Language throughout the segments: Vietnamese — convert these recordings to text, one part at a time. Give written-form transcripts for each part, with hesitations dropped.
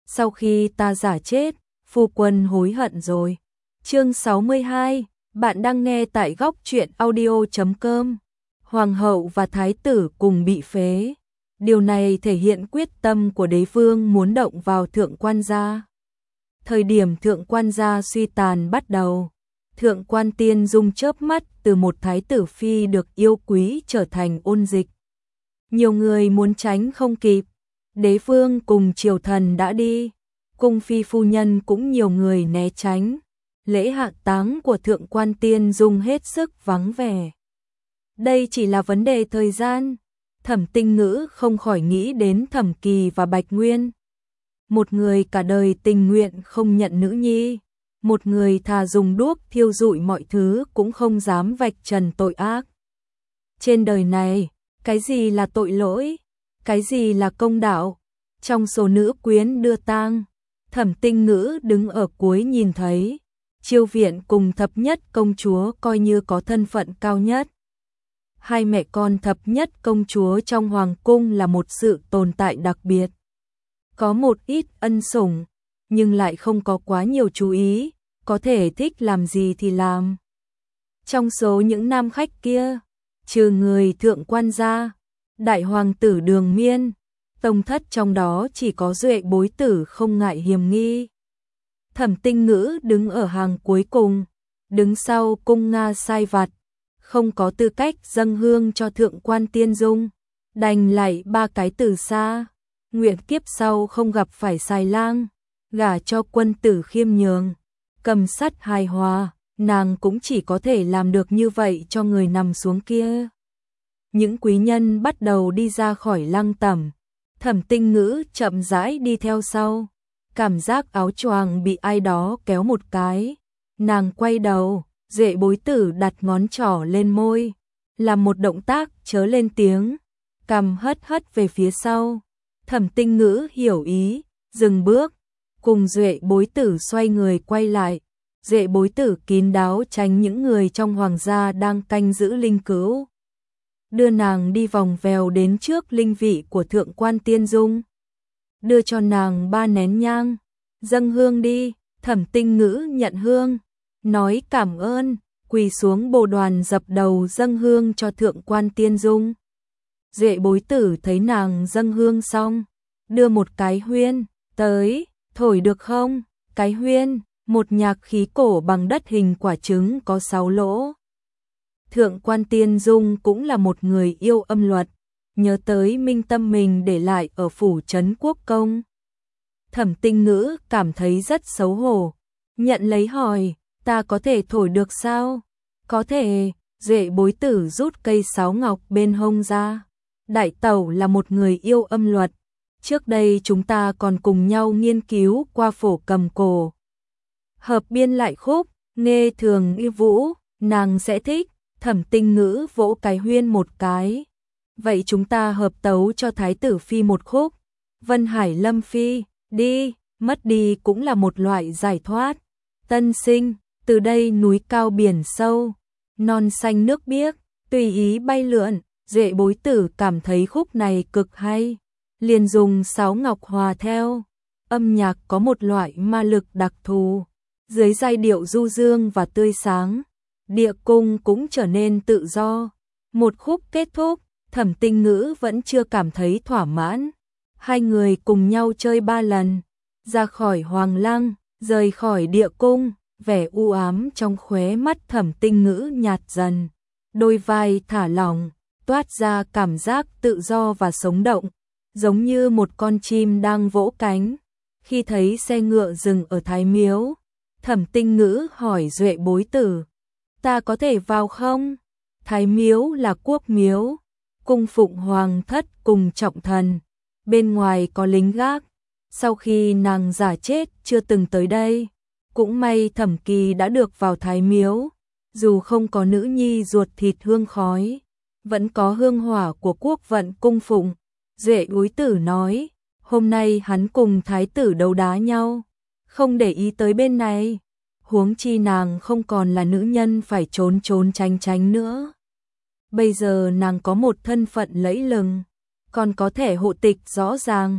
sau khi ta giả chết, phu quân hối hận rồi. Chương 62, bạn đang nghe tại góc truyện audio.com. Hoàng hậu và thái tử cùng bị phế. Điều này thể hiện quyết tâm của đế vương muốn động vào thượng quan gia. Thời điểm thượng quan gia suy tàn bắt đầu, thượng quan Tiên Dung chớp mắt từ một thái tử phi được yêu quý trở thành ôn dịch. Nhiều người muốn tránh không kịp, đế vương cùng triều thần đã đi, cung phi phu nhân cũng nhiều người né tránh. Lễ hạ táng của thượng quan Tiên Dung hết sức vắng vẻ. Đây chỉ là vấn đề thời gian. Thẩm Tinh Ngữ không khỏi nghĩ đến Thẩm Kỳ và Bạch Nguyên. Một người cả đời tình nguyện không nhận nữ nhi, một người thà dùng đuốc thiêu rụi mọi thứ cũng không dám vạch trần tội ác. Trên đời này, cái gì là tội lỗi, cái gì là công đạo? Trong số nữ quyến đưa tang, Thẩm Tinh Ngữ đứng ở cuối nhìn thấy, Chiêu Viện cùng Thập Nhất công chúa coi như có thân phận cao nhất. Hai mẹ con Thập Nhất công chúa trong hoàng cung là một sự tồn tại đặc biệt. Có một ít ân sủng, nhưng lại không có quá nhiều chú ý, có thể thích làm gì thì làm. Trong số những nam khách kia, trừ người thượng quan gia, đại hoàng tử Đường Miên, tông thất trong đó chỉ có Duệ bối tử không ngại hiềm nghi. Thẩm Tinh Ngữ đứng ở hàng cuối cùng, đứng sau cung Nga sai vặt, không có tư cách dâng hương cho thượng quan Tiên Dung, đành lạy ba cái từ xa, nguyện kiếp sau không gặp phải xài lang, gả cho quân tử khiêm nhường, cầm sắt hài hòa, nàng cũng chỉ có thể làm được như vậy cho người nằm xuống kia. Những quý nhân bắt đầu đi ra khỏi lăng tẩm, Thẩm Tinh Ngữ chậm rãi đi theo sau, cảm giác áo choàng bị ai đó kéo một cái, nàng quay đầu. Duệ bối tử đặt ngón trỏ lên môi, làm một động tác chớ lên tiếng, cằm hất hất về phía sau. Thẩm Tinh Ngữ hiểu ý, dừng bước, cùng Duệ bối tử xoay người quay lại. Duệ bối tử kín đáo tránh những người trong hoàng gia đang canh giữ linh cữu, đưa nàng đi vòng vèo đến trước linh vị của thượng quan Tiên Dung, đưa cho nàng 3 nén nhang, dâng hương đi. Thẩm Tinh Ngữ nhận hương, nói cảm ơn, quỳ xuống bồ đoàn dập đầu dâng hương cho thượng quan Tiên Dung. Duệ bối tử thấy nàng dâng hương xong, đưa một cái huyên, tới, thổi được không? Cái huyên, một nhạc khí cổ bằng đất hình quả trứng có 6 lỗ. Thượng quan Tiên Dung cũng là một người yêu âm luật, nhớ tới minh tâm mình để lại ở phủ trấn Quốc Công. Thẩm Tinh Ngữ cảm thấy rất xấu hổ, nhận lấy hỏi, ta có thể thổi được sao? Có thể. Duệ bối tử rút cây sáo ngọc bên hông ra. Đại tẩu là một người yêu âm luật, trước đây chúng ta còn cùng nhau nghiên cứu qua phổ cầm cổ. Hợp biên lại khúc, nghe thường y vũ, nàng sẽ thích. Thẩm Tinh Ngữ vỗ cái huyên một cái. Vậy chúng ta hợp tấu cho thái tử phi một khúc. Vân Hải Lâm Phi, đi, mất đi cũng là một loại giải thoát. Tân sinh, từ đây núi cao biển sâu, non xanh nước biếc, tùy ý bay lượn. Duệ bối tử cảm thấy khúc này cực hay, liền dùng sáo ngọc hòa theo. Âm nhạc có một loại ma lực đặc thù, dưới giai điệu du dương và tươi sáng, địa cung cũng trở nên tự do. Một khúc kết thúc, Thẩm Tinh Ngữ vẫn chưa cảm thấy thỏa mãn. Hai người cùng nhau chơi 3 lần, ra khỏi hoàng lăng, rời khỏi địa cung, vẻ u ám trong khóe mắt Thẩm Tinh Ngữ nhạt dần, đôi vai thả lỏng, toát ra cảm giác tự do và sống động, giống như một con chim đang vỗ cánh. Khi thấy xe ngựa dừng ở Thái Miếu, Thẩm Tinh Ngữ hỏi Duệ bối tử, ta có thể vào không? Thái Miếu là quốc miếu, cung phụng hoàng thất cùng trọng thần, bên ngoài có lính gác. Sau khi nàng giả chết chưa từng tới đây, cũng may Thẩm Kỳ đã được vào Thái Miếu, dù không có nữ nhi ruột thịt hương khói, vẫn có hương hỏa của quốc vận cung phụng. Duệ bối tử nói, hôm nay hắn cùng thái tử đấu đá nhau, không để ý tới bên này, huống chi nàng không còn là nữ nhân phải trốn trốn tránh tránh nữa. Bây giờ nàng có một thân phận lẫy lừng, còn có thể hộ tịch rõ ràng,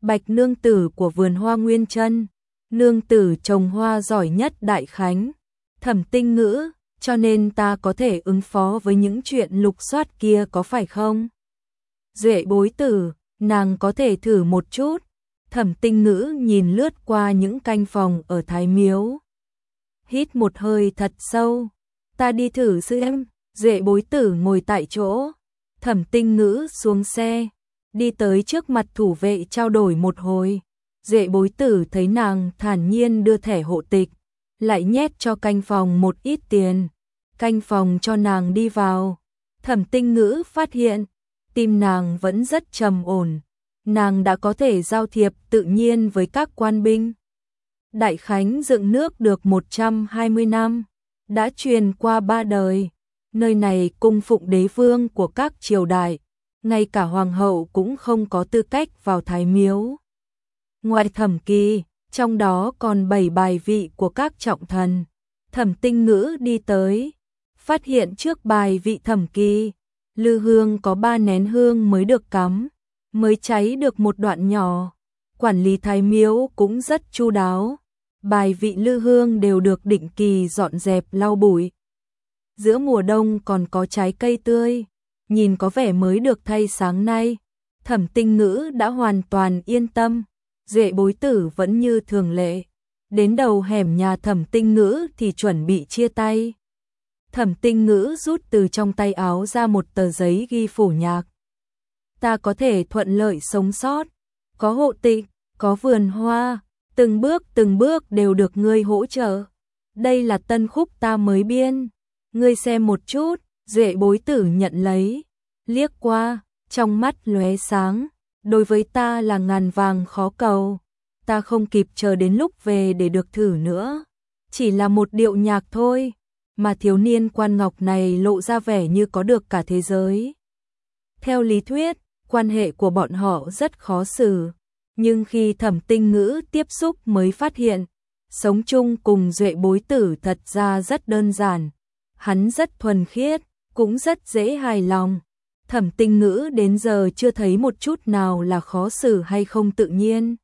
Bạch nương tử của vườn hoa Nguyên Chân, nương tử trồng hoa giỏi nhất Đại Khánh, Thẩm Tinh Ngữ, cho nên ta có thể ứng phó với những chuyện lục soát kia có phải không? Duệ Bối Tử, nàng có thể thử một chút. Thẩm Tinh Ngữ nhìn lướt qua những canh phòng ở Thái Miếu. Hít một hơi thật sâu. Ta đi thử xem. Duệ Bối Tử ngồi tại chỗ. Thẩm Tinh Ngữ xuống xe, đi tới trước mặt thủ vệ trao đổi một hồi. Duệ Bối Tử thấy nàng thản nhiên đưa thẻ hộ tịch, lại nhét cho canh phòng một ít tiền. Canh phòng cho nàng đi vào. Thẩm Tinh Ngữ phát hiện, tim nàng vẫn rất trầm ổn. Nàng đã có thể giao thiệp tự nhiên với các quan binh. Đại Khánh dựng nước được 120 năm, đã truyền qua 3 đời. Nơi này cung phụng đế vương của các triều đại, ngay cả hoàng hậu cũng không có tư cách vào Thái Miếu. Ngoài Thẩm Kỳ, trong đó còn 7 bài vị của các trọng thần. Thẩm Tinh Ngữ đi tới, phát hiện trước bài vị Thẩm Kỳ, lư hương có 3 nén hương mới được cắm, mới cháy được một đoạn nhỏ. Quản lý Thái Miếu cũng rất chu đáo. Bài vị lư hương đều được định kỳ dọn dẹp lau bụi. Giữa mùa đông còn có trái cây tươi, nhìn có vẻ mới được thay sáng nay. Thẩm Tinh Ngữ đã hoàn toàn yên tâm. Duệ Bối Tử vẫn như thường lệ. Đến đầu hẻm nhà Thẩm Tinh Ngữ thì chuẩn bị chia tay. Thẩm Tinh Ngữ rút từ trong tay áo ra một tờ giấy ghi phủ nhạc. Ta có thể thuận lợi sống sót, có hộ tịch, có vườn hoa, từng bước đều được ngươi hỗ trợ. Đây là tân khúc ta mới biên, ngươi xem một chút. Duệ Bối Tử nhận lấy, liếc qua, trong mắt lóe sáng. Đối với ta là ngàn vàng khó cầu, ta không kịp chờ đến lúc về để được thử nữa. Chỉ là một điệu nhạc thôi, mà thiếu niên quan ngọc này lộ ra vẻ như có được cả thế giới. Theo lý thuyết, quan hệ của bọn họ rất khó xử, nhưng khi Thẩm Tinh Ngữ tiếp xúc mới phát hiện, sống chung cùng Duệ Bối Tử thật ra rất đơn giản. Hắn rất thuần khiết, cũng rất dễ hài lòng. Thẩm Tinh Ngữ đến giờ chưa thấy một chút nào là khó xử hay không tự nhiên.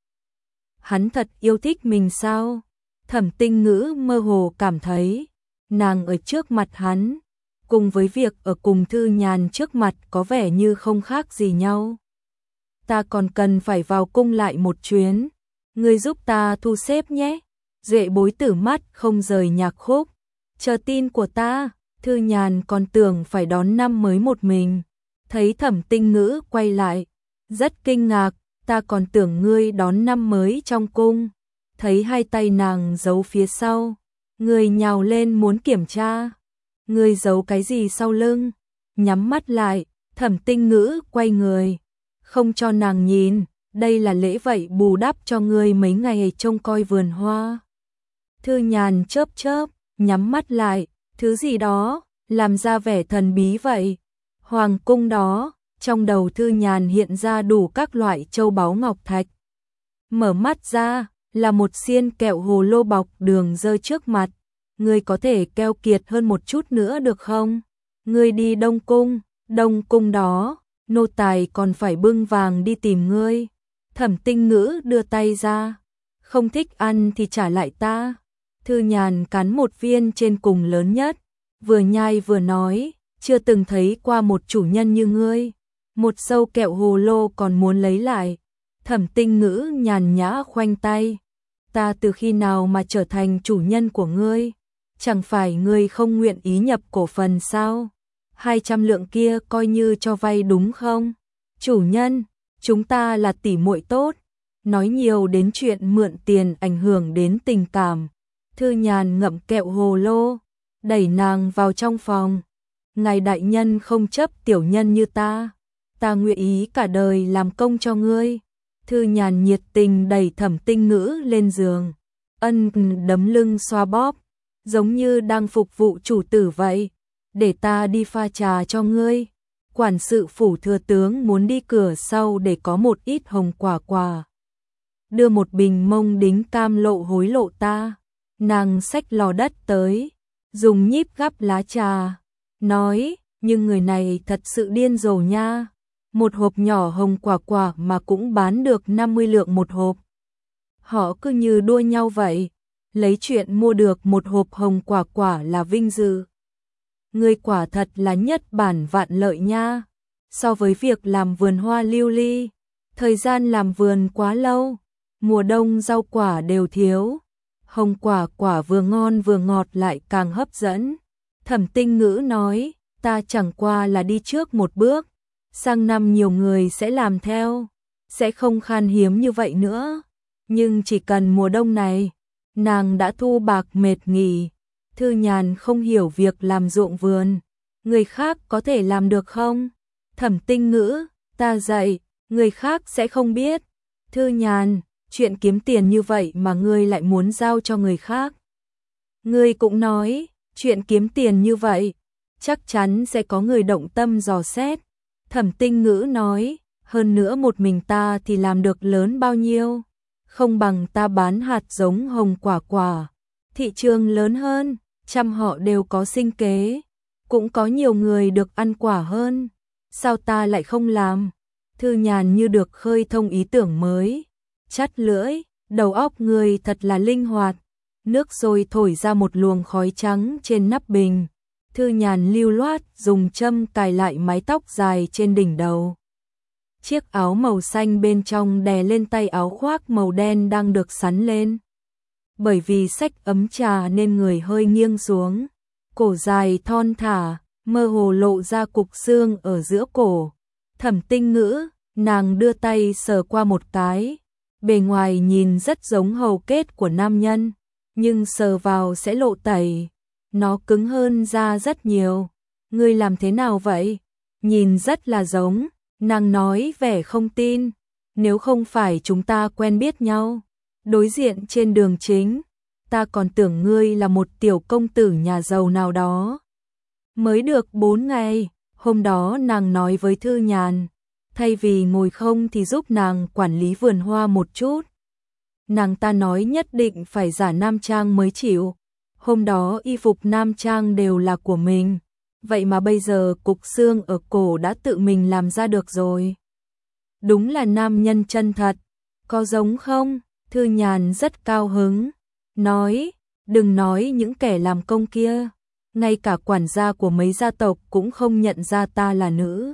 Hắn thật yêu thích mình sao? Thẩm Tinh Ngữ mơ hồ cảm thấy, nàng ở trước mặt hắn, cùng với việc ở cùng Thư Nhàn trước mặt có vẻ như không khác gì nhau. Ta còn cần phải vào cung lại một chuyến, ngươi giúp ta thu xếp nhé. Duệ Bối Tử mắt không rời nhạc khúc, chờ tin của ta. Thư Nhàn còn tưởng phải đón năm mới một mình. Thấy Thẩm Tinh Ngữ quay lại, rất kinh ngạc, ta còn tưởng ngươi đón năm mới trong cung. Thấy hai tay nàng giấu phía sau, người nhào lên muốn kiểm tra. Ngươi giấu cái gì sau lưng? Nhắm mắt lại, Thẩm Tinh Ngữ quay người, không cho nàng nhìn, đây là lễ vậy bù đắp cho ngươi mấy ngày trông coi vườn hoa. Thư Nhàn chớp chớp, nhắm mắt lại, thứ gì đó, làm ra vẻ thần bí vậy. Hoàng cung đó, trong đầu Thư Nhàn hiện ra đủ các loại châu báu ngọc thạch. Mở mắt ra, là một xiên kẹo hồ lô bọc đường rơi trước mặt. Ngươi có thể keo kiệt hơn một chút nữa được không? Ngươi đi Đông cung đó, nô tài còn phải bưng vàng đi tìm ngươi. Thẩm Tinh Ngữ đưa tay ra, không thích ăn thì trả lại ta. Thư Nhàn cắn một viên trên cùng lớn nhất, vừa nhai vừa nói, chưa từng thấy qua một chủ nhân như ngươi. Một sâu kẹo hồ lô còn muốn lấy lại. Thẩm Tinh Ngữ nhàn nhã khoanh tay, ta từ khi nào mà trở thành chủ nhân của ngươi? Chẳng phải ngươi không nguyện ý nhập cổ phần sao? 200 lượng kia coi như cho vay đúng không? Chủ nhân, chúng ta là tỷ muội tốt. Nói nhiều đến chuyện mượn tiền ảnh hưởng đến tình cảm. Thư Nhàn ngậm kẹo hồ lô, đẩy nàng vào trong phòng. Ngài đại nhân không chấp tiểu nhân như ta. Ta nguyện ý cả đời làm công cho ngươi. Thư Nhàn nhiệt tình đẩy Thẩm Tinh Ngữ lên giường, đấm lưng xoa bóp, giống như đang phục vụ chủ tử vậy. Để ta đi pha trà cho ngươi. Quản sự phủ thừa tướng muốn đi cửa sau để có một ít hồng quả. Đưa một bình mông đính cam lộ hối lộ ta. Nàng xách lò đất tới, dùng nhíp gắp lá trà, nói, nhưng người này thật sự điên rồ nha. một hộp nhỏ hồng quả quả mà cũng bán được 50 lượng một hộp. Họ cứ như đua nhau vậy, lấy chuyện mua được một hộp hồng quả quả là vinh dự. Ngươi quả thật là nhất bản vạn lợi nha. So với việc làm vườn hoa lưu ly, thời gian làm vườn quá lâu, mùa đông rau quả đều thiếu, hồng quả quả vừa ngon vừa ngọt lại càng hấp dẫn. Thẩm Tinh Ngữ nói, ta chẳng qua là đi trước một bước, sang năm nhiều người sẽ làm theo, sẽ không khan hiếm như vậy nữa. Nhưng chỉ cần mùa đông này, nàng đã thu bạc mệt nghỉ. Thư Nhàn không hiểu việc làm ruộng vườn, người khác có thể làm được không? Thẩm Tinh Ngữ, ta dạy, người khác sẽ không biết. Thư Nhàn, chuyện kiếm tiền như vậy mà ngươi lại muốn giao cho người khác. Ngươi cũng nói, chuyện kiếm tiền như vậy, chắc chắn sẽ có người động tâm dò xét. Thẩm Tinh Ngữ nói, hơn nữa một mình ta thì làm được lớn bao nhiêu, không bằng ta bán hạt giống hồng quả quả. Thị trường lớn hơn, trăm họ đều có sinh kế, cũng có nhiều người được ăn quả hơn. Sao ta lại không làm? Thư Nhàn như được khơi thông ý tưởng mới, chắt lưỡi, đầu óc người thật là linh hoạt. Nước sôi thổi ra một luồng khói trắng trên nắp bình. Thư Nhàn lưu loát dùng châm cài lại mái tóc dài trên đỉnh đầu. Chiếc áo màu xanh bên trong đè lên tay áo khoác màu đen đang được sắn lên. Bởi vì xách ấm trà nên người hơi nghiêng xuống, cổ dài thon thả, mơ hồ lộ ra cục xương ở giữa cổ. Thẩm Tinh Ngữ, nàng đưa tay sờ qua một cái, bề ngoài nhìn rất giống hầu kết của nam nhân, nhưng sờ vào sẽ lộ tẩy, nó cứng hơn da rất nhiều. Ngươi làm thế nào vậy? Nhìn rất là giống, nàng nói vẻ không tin, nếu không phải chúng ta quen biết nhau, đối diện trên đường chính, ta còn tưởng ngươi là một tiểu công tử nhà giàu nào đó. Mới được 4 ngày, hôm đó nàng nói với Thư Nhàn, thay vì ngồi không thì giúp nàng quản lý vườn hoa một chút. Nàng ta nói nhất định phải giả nam trang mới chịu. Hôm đó y phục nam trang đều là của mình, vậy mà bây giờ cục xương ở cổ đã tự mình làm ra được rồi. Đúng là nam nhân chân thật, có giống không? Thư Nhàn rất cao hứng, nói, đừng nói những kẻ làm công kia, ngay cả quản gia của mấy gia tộc cũng không nhận ra ta là nữ.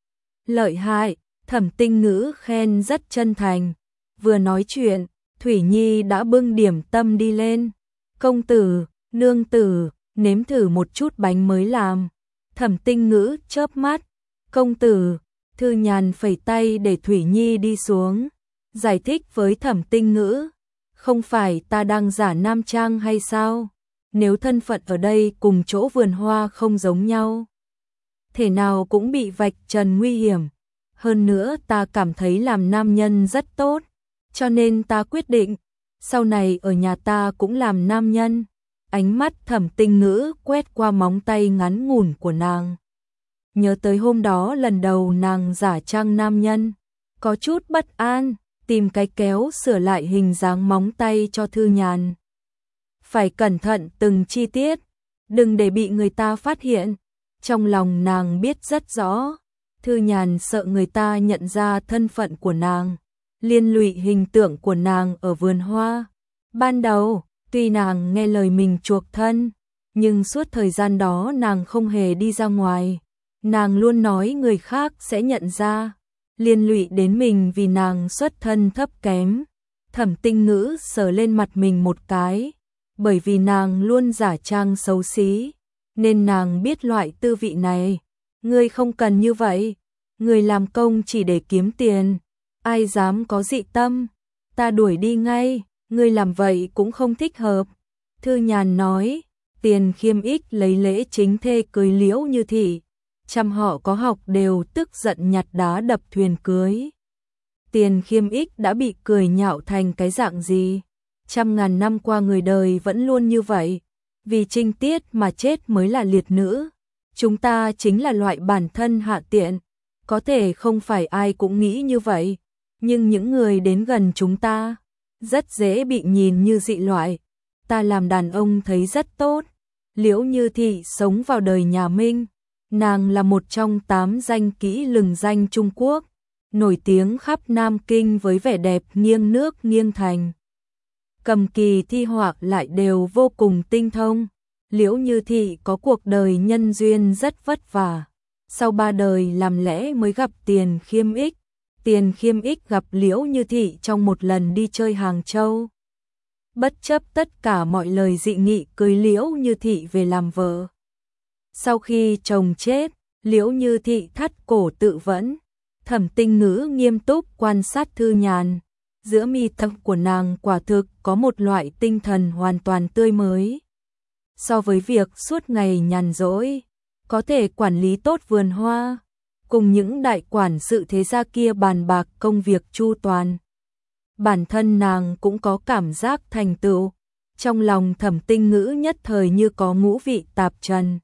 Lợi hại, Thẩm Tinh Ngữ khen rất chân thành. Vừa nói chuyện, Thủy Nhi đã bưng điểm tâm đi lên. Công tử, nương tử, nếm thử một chút bánh mới làm. Thẩm Tinh Ngữ chớp mắt. Công tử, Thư Nhàn phẩy tay để Thủy Nhi đi xuống, giải thích với Thẩm Tinh Ngữ, không phải ta đang giả nam trang hay sao? Nếu thân phận ở đây cùng chỗ vườn hoa không giống nhau, thể nào cũng bị vạch trần nguy hiểm. Hơn nữa ta cảm thấy làm nam nhân rất tốt, cho nên ta quyết định, sau này ở nhà ta cũng làm nam nhân. Ánh mắt Thẩm Tinh Ngữ quét qua móng tay ngắn ngủn của nàng. Nhớ tới hôm đó lần đầu nàng giả trang nam nhân, có chút bất an, tìm cái kéo sửa lại hình dáng móng tay cho Thư Nhàn. Phải cẩn thận từng chi tiết, đừng để bị người ta phát hiện. Trong lòng nàng biết rất rõ, Thư Nhàn sợ người ta nhận ra thân phận của nàng, liên lụy hình tượng của nàng ở vườn hoa. Ban đầu, tuy nàng nghe lời mình chuộc thân, nhưng suốt thời gian đó nàng không hề đi ra ngoài. Nàng luôn nói người khác sẽ nhận ra, liên lụy đến mình vì nàng xuất thân thấp kém. Thẩm Tinh Ngữ sờ lên mặt mình một cái, bởi vì nàng luôn giả trang xấu xí, nên nàng biết loại tư vị này. Ngươi không cần như vậy, ngươi làm công chỉ để kiếm tiền, ai dám có dị tâm, ta đuổi đi ngay, ngươi làm vậy cũng không thích hợp. Thư Nhàn nói, Tiền Khiêm Ích lấy lễ chính thê cưới Liễu Như Thị, trăm họ có học đều tức giận nhặt đá đập thuyền cưới. Tiền Khiêm Ích đã bị cười nhạo thành cái dạng gì? Trăm ngàn năm qua người đời vẫn luôn như vậy, vì trinh tiết mà chết mới là liệt nữ. Chúng ta chính là loại bản thân hạ tiện, có thể không phải ai cũng nghĩ như vậy, nhưng những người đến gần chúng ta rất dễ bị nhìn như dị loại. Ta làm đàn ông thấy rất tốt. Liễu Như Thị sống vào đời nhà Minh, Nàng là một trong 8 danh kỹ lừng danh Trung Quốc, nổi tiếng khắp Nam Kinh với vẻ đẹp nghiêng nước nghiêng thành. Cầm kỳ thi họa lại đều vô cùng tinh thông. Liễu Như Thị có cuộc đời nhân duyên rất vất vả. Sau 3 đời làm lẽ mới gặp Tiền Khiêm Ích. Tiền Khiêm Ích gặp Liễu Như Thị trong một lần đi chơi Hàng Châu. Bất chấp tất cả mọi lời dị nghị cưới Liễu Như Thị về làm vợ. Sau khi chồng chết, Liễu Như Thị thắt cổ tự vẫn. Thẩm Tinh Ngữ nghiêm túc quan sát Thư Nhàn. Giữa mi tâm của nàng quả thực có một loại tinh thần hoàn toàn tươi mới. So với việc suốt ngày nhàn rỗi, có thể quản lý tốt vườn hoa, cùng những đại quản sự thế gia kia bàn bạc công việc chu toàn. Bản thân nàng cũng có cảm giác thành tựu, trong lòng Thẩm Tinh Ngữ nhất thời như có ngũ vị tạp trần.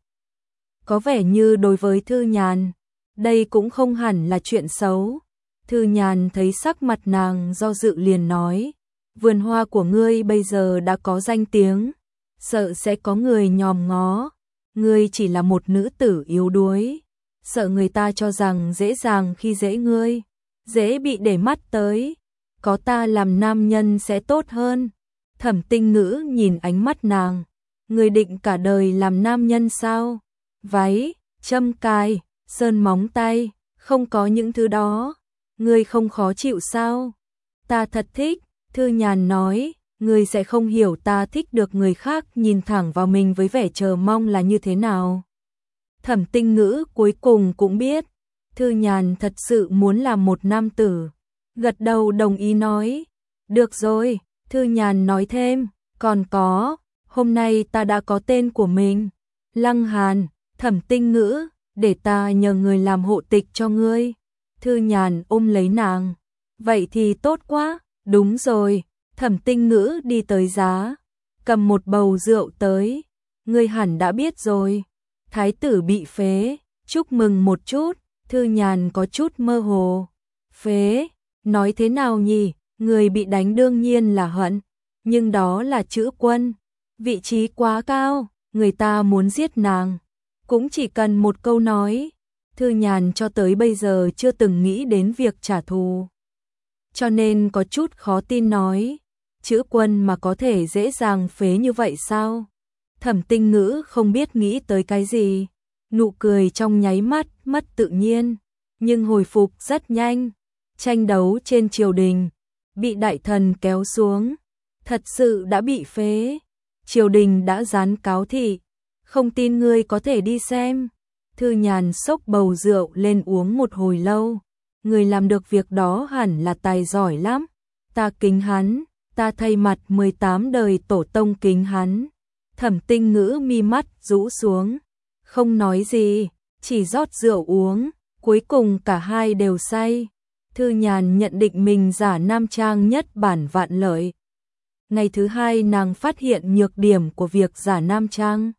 Có vẻ như đối với Thư Nhàn, đây cũng không hẳn là chuyện xấu. Thư Nhàn thấy sắc mặt nàng do dự liền nói, vườn hoa của ngươi bây giờ đã có danh tiếng, sợ sẽ có người nhòm ngó, ngươi chỉ là một nữ tử yếu đuối, sợ người ta cho rằng dễ dàng khi dễ ngươi, dễ bị để mắt tới, có ta làm nam nhân sẽ tốt hơn. Thẩm Tinh Ngữ nhìn ánh mắt nàng, ngươi định cả đời làm nam nhân sao? Váy, châm cài, sơn móng tay, không có những thứ đó, ngươi không khó chịu sao? Ta thật thích, Thư Nhàn nói, ngươi sẽ không hiểu ta thích được người khác nhìn thẳng vào mình với vẻ chờ mong là như thế nào. Thẩm Tinh Ngữ cuối cùng cũng biết, Thư Nhàn thật sự muốn làm một nam tử. Gật đầu đồng ý nói, được rồi. Thư Nhàn nói thêm, còn có, hôm nay ta đã có tên của mình, Lăng Hàn. Thẩm Tinh Ngữ, để ta nhờ người làm hộ tịch cho ngươi. Thư Nhàn ôm lấy nàng, vậy thì tốt quá. Đúng rồi. Thẩm Tinh Ngữ đi tới giá, cầm một bầu rượu tới. Ngươi hẳn đã biết rồi, thái tử bị phế, chúc mừng một chút. Thư Nhàn có chút mơ hồ. Phế, nói thế nào nhỉ? Người bị đánh đương nhiên là hận, nhưng đó là chữ quân, vị trí quá cao, người ta muốn giết nàng, cũng chỉ cần một câu nói. Thư Nhàn cho tới bây giờ chưa từng nghĩ đến việc trả thù, cho nên có chút khó tin nói, chữ quân mà có thể dễ dàng phế như vậy sao? Thẩm Tinh Ngữ không biết nghĩ tới cái gì, nụ cười trong nháy mắt mất tự nhiên, nhưng hồi phục rất nhanh. Tranh đấu trên triều đình, bị đại thần kéo xuống, thật sự đã bị phế. Triều đình đã dán cáo thị, không tin ngươi có thể đi xem. Thư Nhàn xốc bầu rượu lên uống một hồi lâu. Người làm được việc đó hẳn là tài giỏi lắm. Ta kính hắn, ta thay mặt 18 đời tổ tông kính hắn. Thẩm Tinh Ngữ mi mắt rũ xuống, không nói gì, chỉ rót rượu uống. Cuối cùng cả hai đều say. Thư Nhàn nhận định mình giả nam trang nhất bản vạn lợi. Ngày thứ hai nàng phát hiện nhược điểm của việc giả nam trang.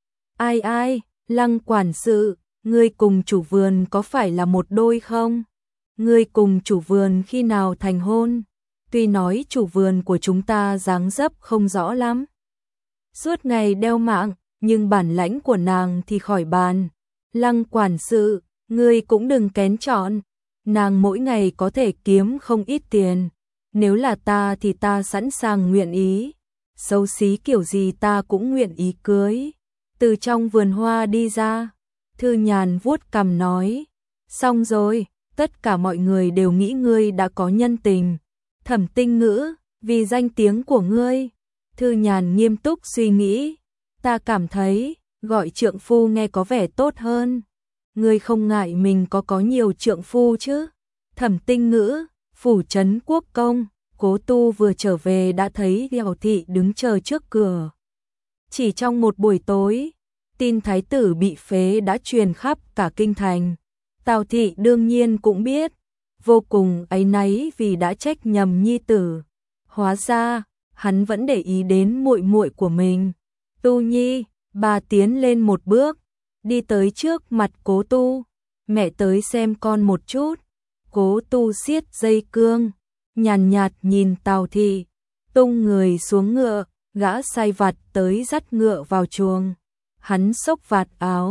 Ai, Lăng quản sự, ngươi cùng chủ vườn có phải là một đôi không? Ngươi cùng chủ vườn khi nào thành hôn? Tuy nói chủ vườn của chúng ta dáng dấp không rõ lắm, suốt ngày đeo mạng, nhưng bản lãnh của nàng thì khỏi bàn. Lăng quản sự, ngươi cũng đừng kén chọn. Nàng mỗi ngày có thể kiếm không ít tiền, nếu là ta thì ta sẵn sàng nguyện ý, xấu xí kiểu gì ta cũng nguyện ý cưới. Từ trong vườn hoa đi ra, Thư Nhàn vuốt cằm nói, xong rồi, tất cả mọi người đều nghĩ ngươi đã có nhân tình. Thẩm Tinh Ngữ, vì danh tiếng của ngươi. Thư Nhàn nghiêm túc suy nghĩ, ta cảm thấy gọi trượng phu nghe có vẻ tốt hơn. Ngươi không ngại mình có nhiều trượng phu chứ? Thẩm Tinh Ngữ, phủ trấn Quốc công, Cố Tu vừa trở về đã thấy Đèo Thị đứng chờ trước cửa. Chỉ trong một buổi tối, tin thái tử bị phế đã truyền khắp cả kinh thành. Tào Thị đương nhiên cũng biết, vô cùng áy náy vì đã trách nhầm nhi tử. Hóa ra, hắn vẫn để ý đến muội muội của mình. Tu Nhi, bà tiến lên một bước, đi tới trước mặt Cố Tu. Mẹ tới xem con một chút. Cố Tu siết dây cương, nhàn nhạt nhìn Tào Thị, tung người xuống ngựa, gã sai vặt tới dắt ngựa vào chuồng. Hắn xốc vạt áo,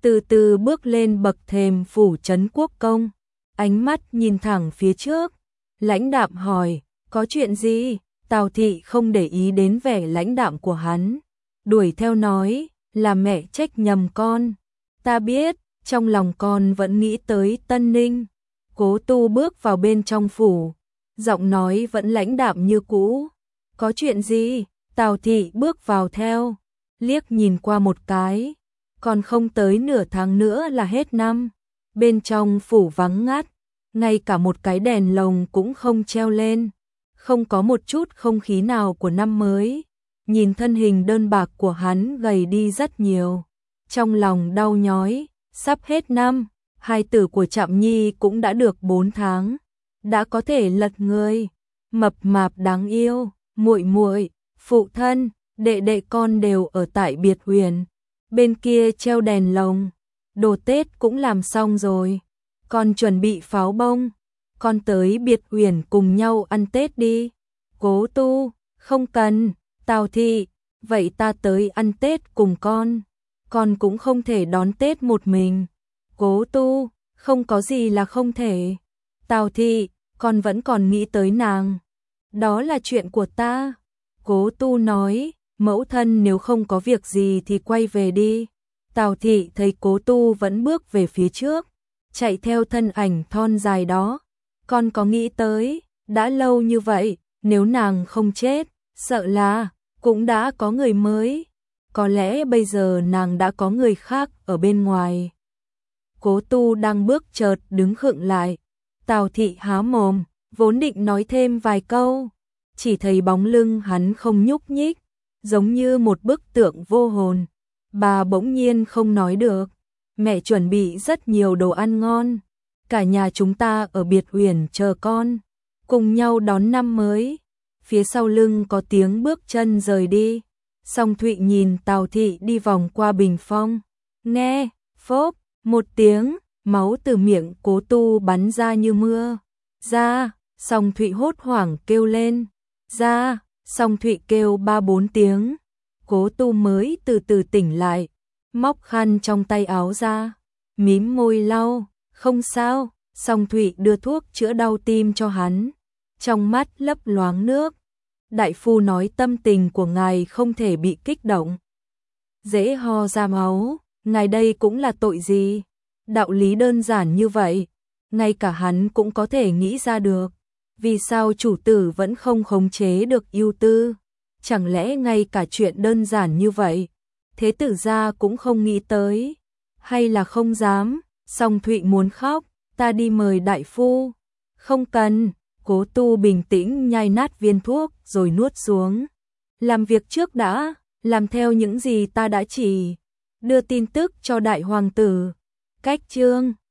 từ từ bước lên bậc thềm phủ trấn quốc công, ánh mắt nhìn thẳng phía trước, lãnh đạm hỏi, có chuyện gì? Tào Thị không để ý đến vẻ lãnh đạm của hắn, đuổi theo nói, là mẹ trách nhầm con. Ta biết, trong lòng con vẫn nghĩ tới Tân Ninh. Cố Tu bước vào bên trong phủ, giọng nói vẫn lãnh đạm như cũ. Có chuyện gì? Tào Thị bước vào theo, liếc nhìn qua một cái, còn không tới nửa tháng nữa là hết năm. Bên trong phủ vắng ngắt, ngay cả một cái đèn lồng cũng không treo lên, không có một chút không khí nào của năm mới. Nhìn thân hình đơn bạc của hắn gầy đi rất nhiều, trong lòng đau nhói, sắp hết năm, hài tử của Trạm Nhi cũng đã được 4 tháng, đã có thể lật người, mập mạp đáng yêu, muội muội, phụ thân, đệ đệ con đều ở tại biệt huyền, bên kia treo đèn lồng, đồ Tết cũng làm xong rồi, con chuẩn bị pháo bông, con tới biệt huyền cùng nhau ăn Tết đi. Cố Tu, không cần. Tào Thị, vậy ta tới ăn Tết cùng con cũng không thể đón Tết một mình. Cố Tu, không có gì là không thể. Tào Thị, con vẫn còn nghĩ tới nàng. Đó là chuyện của ta. Cố Tu nói, mẫu thân nếu không có việc gì thì quay về đi. Tào Thị thấy Cố Tu vẫn bước về phía trước, chạy theo thân ảnh thon dài đó. Con có nghĩ tới, đã lâu như vậy, nếu nàng không chết, sợ là cũng đã có người mới, có lẽ bây giờ nàng đã có người khác ở bên ngoài. Cố Tu đang bước chợt đứng khựng lại, Tào Thị há mồm, vốn định nói thêm vài câu, chỉ thấy bóng lưng hắn không nhúc nhích, giống như một bức tượng vô hồn. Bà bỗng nhiên không nói được, mẹ chuẩn bị rất nhiều đồ ăn ngon, cả nhà chúng ta ở biệt huyền chờ con, cùng nhau đón năm mới. Phía sau lưng có tiếng bước chân rời đi. Song Thụy nhìn Tào Thị đi vòng qua bình phong. Nghe, phốp, một tiếng, máu từ miệng Cố Tu bắn ra như mưa. Ra, Song Thụy hốt hoảng kêu lên. Ra, Song Thụy kêu 3-4 tiếng. Cố Tu mới từ từ tỉnh lại, móc khăn trong tay áo ra, mím môi lau, không sao. Song Thụy đưa thuốc chữa đau tim cho hắn, trong mắt lấp loáng nước. Đại phu nói tâm tình của ngài không thể bị kích động, dễ ho ra máu, ngài đây cũng là tội gì? Đạo lý đơn giản như vậy, ngay cả hắn cũng có thể nghĩ ra được. Vì sao chủ tử vẫn không khống chế được ưu tư? Chẳng lẽ ngay cả chuyện đơn giản như vậy, thế tử gia cũng không nghĩ tới? Hay là không dám? Song Thụy muốn khóc, ta đi mời đại phu. Không cần. Cố Tu bình tĩnh nhai nát viên thuốc rồi nuốt xuống. Làm việc trước đã, làm theo những gì ta đã chỉ. Đưa tin tức cho đại hoàng tử. Cách chương